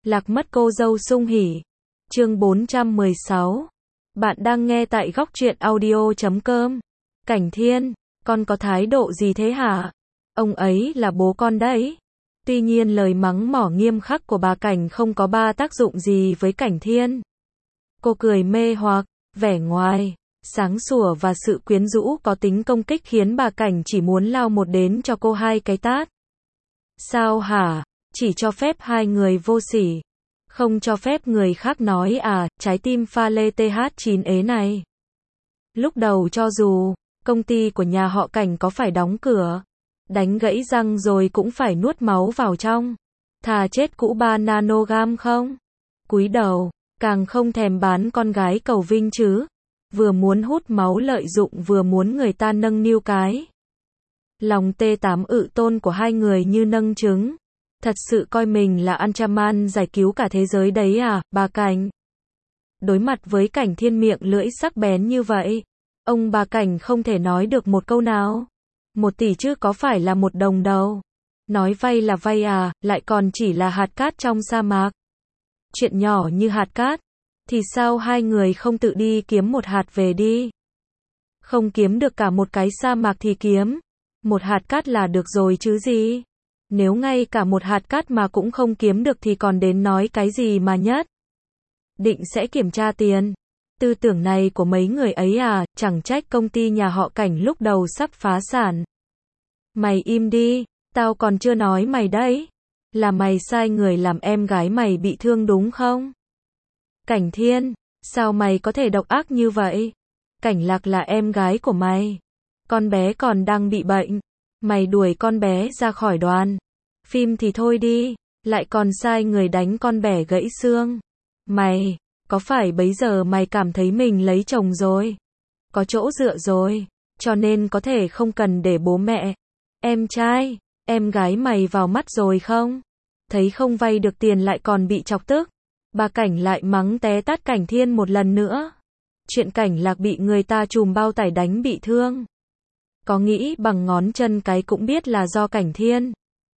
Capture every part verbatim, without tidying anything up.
Lạc mất cô dâu sung hỉ. Chương bốn trăm mười sáu. Bạn đang nghe tại góc truyện audio chấm com. Cảnh Thiên, con có thái độ gì thế hả? Ông ấy là bố con đấy. Tuy nhiên lời mắng mỏ nghiêm khắc của bà Cảnh không có ba tác dụng gì với Cảnh Thiên. Cô cười mê hoặc, vẻ ngoài, sáng sủa và sự quyến rũ có tính công kích khiến bà Cảnh chỉ muốn lao một đến cho cô hai cái tát. Sao hả? Chỉ cho phép hai người vô sỉ. Không cho phép người khác nói à, trái tim pha lê tê hát chín ế này. Lúc đầu cho dù, công ty của nhà họ Cảnh có phải đóng cửa, đánh gãy răng rồi cũng phải nuốt máu vào trong. Thà chết cũ ba nanogam không? Cúi đầu, càng không thèm bán con gái cầu vinh chứ. Vừa muốn hút máu lợi dụng vừa muốn người ta nâng niu cái. Lòng tê tám ự tôn của hai người như nâng trứng. Thật sự coi mình là Ultraman giải cứu cả thế giới đấy à, bà Cảnh. Đối mặt với Cảnh Thiên miệng lưỡi sắc bén như vậy, ông bà Cảnh không thể nói được một câu nào. Một tỷ chứ có phải là một đồng đâu. Nói vay là vay à, lại còn chỉ là hạt cát trong sa mạc. Chuyện nhỏ như hạt cát, thì sao hai người không tự đi kiếm một hạt về đi. Không kiếm được cả một cái sa mạc thì kiếm một hạt cát là được rồi chứ gì. Nếu ngay cả một hạt cát mà cũng không kiếm được thì còn đến nói cái gì mà nhất. Định sẽ kiểm tra tiền. Tư tưởng này của mấy người ấy à, chẳng trách công ty nhà họ Cảnh lúc đầu sắp phá sản. Mày im đi, tao còn chưa nói mày đấy. Là mày sai người làm em gái mày bị thương đúng không? Cảnh Thiên, sao mày có thể độc ác như vậy? Cảnh Lạc là em gái của mày. Con bé còn đang bị bệnh. Mày đuổi con bé ra khỏi đoàn phim thì thôi đi, lại còn sai người đánh con bé gãy xương. Mày, có phải bấy giờ mày cảm thấy mình lấy chồng rồi? Có chỗ dựa rồi, cho nên có thể không cần để bố mẹ, em trai, em gái mày vào mắt rồi không? Thấy không vay được tiền lại còn bị chọc tức. Bà Cảnh lại mắng té tát Cảnh Thiên một lần nữa. Chuyện Cảnh Lạc bị người ta chùm bao tải đánh bị thương. Có nghĩ bằng ngón chân cái cũng biết là do Cảnh Thiên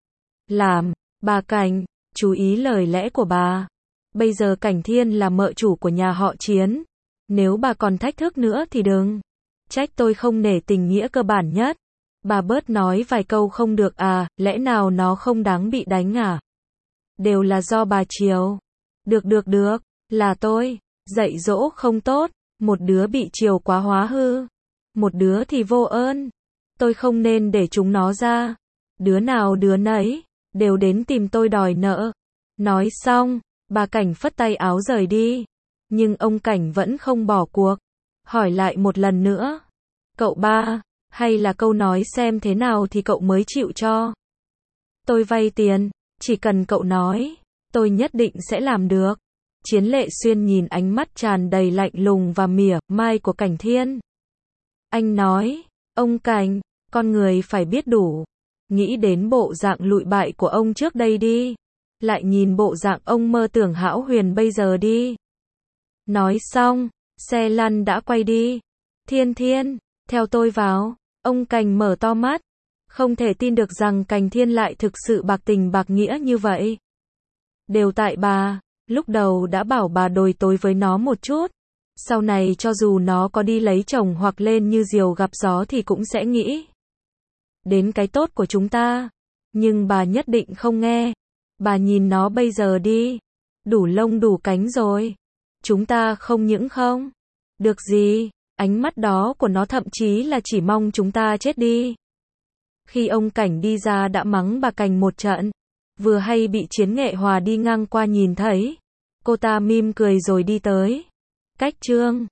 làm. Bà Cảnh, chú ý lời lẽ của bà. Bây giờ Cảnh Thiên là mợ chủ của nhà họ Chiến. Nếu bà còn thách thức nữa thì đừng trách tôi không nể tình nghĩa cơ bản nhất. Bà bớt nói vài câu không được à, lẽ nào nó không đáng bị đánh à? Đều là do bà chiều. Được được được, là tôi dạy dỗ không tốt, một đứa bị chiều quá hóa hư, một đứa thì vô ơn. Tôi không nên để chúng nó ra. Đứa nào đứa nấy đều đến tìm tôi đòi nợ. Nói xong, bà Cảnh phất tay áo rời đi. Nhưng ông Cảnh vẫn không bỏ cuộc. Hỏi lại một lần nữa. Cậu ba, hay là câu nói xem thế nào thì cậu mới chịu cho? Tôi vay tiền, chỉ cần cậu nói, tôi nhất định sẽ làm được. Chiến Lệ Xuyên nhìn ánh mắt tràn đầy lạnh lùng và mỉa mai của Cảnh Thiên. Anh nói, ông Cảnh, con người phải biết đủ. Nghĩ đến bộ dạng lụi bại của ông trước đây đi. Lại nhìn bộ dạng ông mơ tưởng hão huyền bây giờ đi. Nói xong, xe lăn đã quay đi. Thiên Thiên, theo tôi vào. Ông Cảnh mở to mắt. Không thể tin được rằng Cảnh Thiên lại thực sự bạc tình bạc nghĩa như vậy. Đều tại bà, lúc đầu đã bảo bà đồi tối với nó một chút. Sau này cho dù nó có đi lấy chồng hoặc lên như diều gặp gió thì cũng sẽ nghĩ đến cái tốt của chúng ta. Nhưng bà nhất định không nghe. Bà nhìn nó bây giờ đi. Đủ lông đủ cánh rồi. Chúng ta không những không được gì. Ánh mắt đó của nó thậm chí là chỉ mong chúng ta chết đi. Khi ông Cảnh đi ra đã mắng bà Cảnh một trận. Vừa hay bị Chiến Nghệ Hòa đi ngang qua nhìn thấy. Cô ta mỉm cười rồi đi tới. Cách chương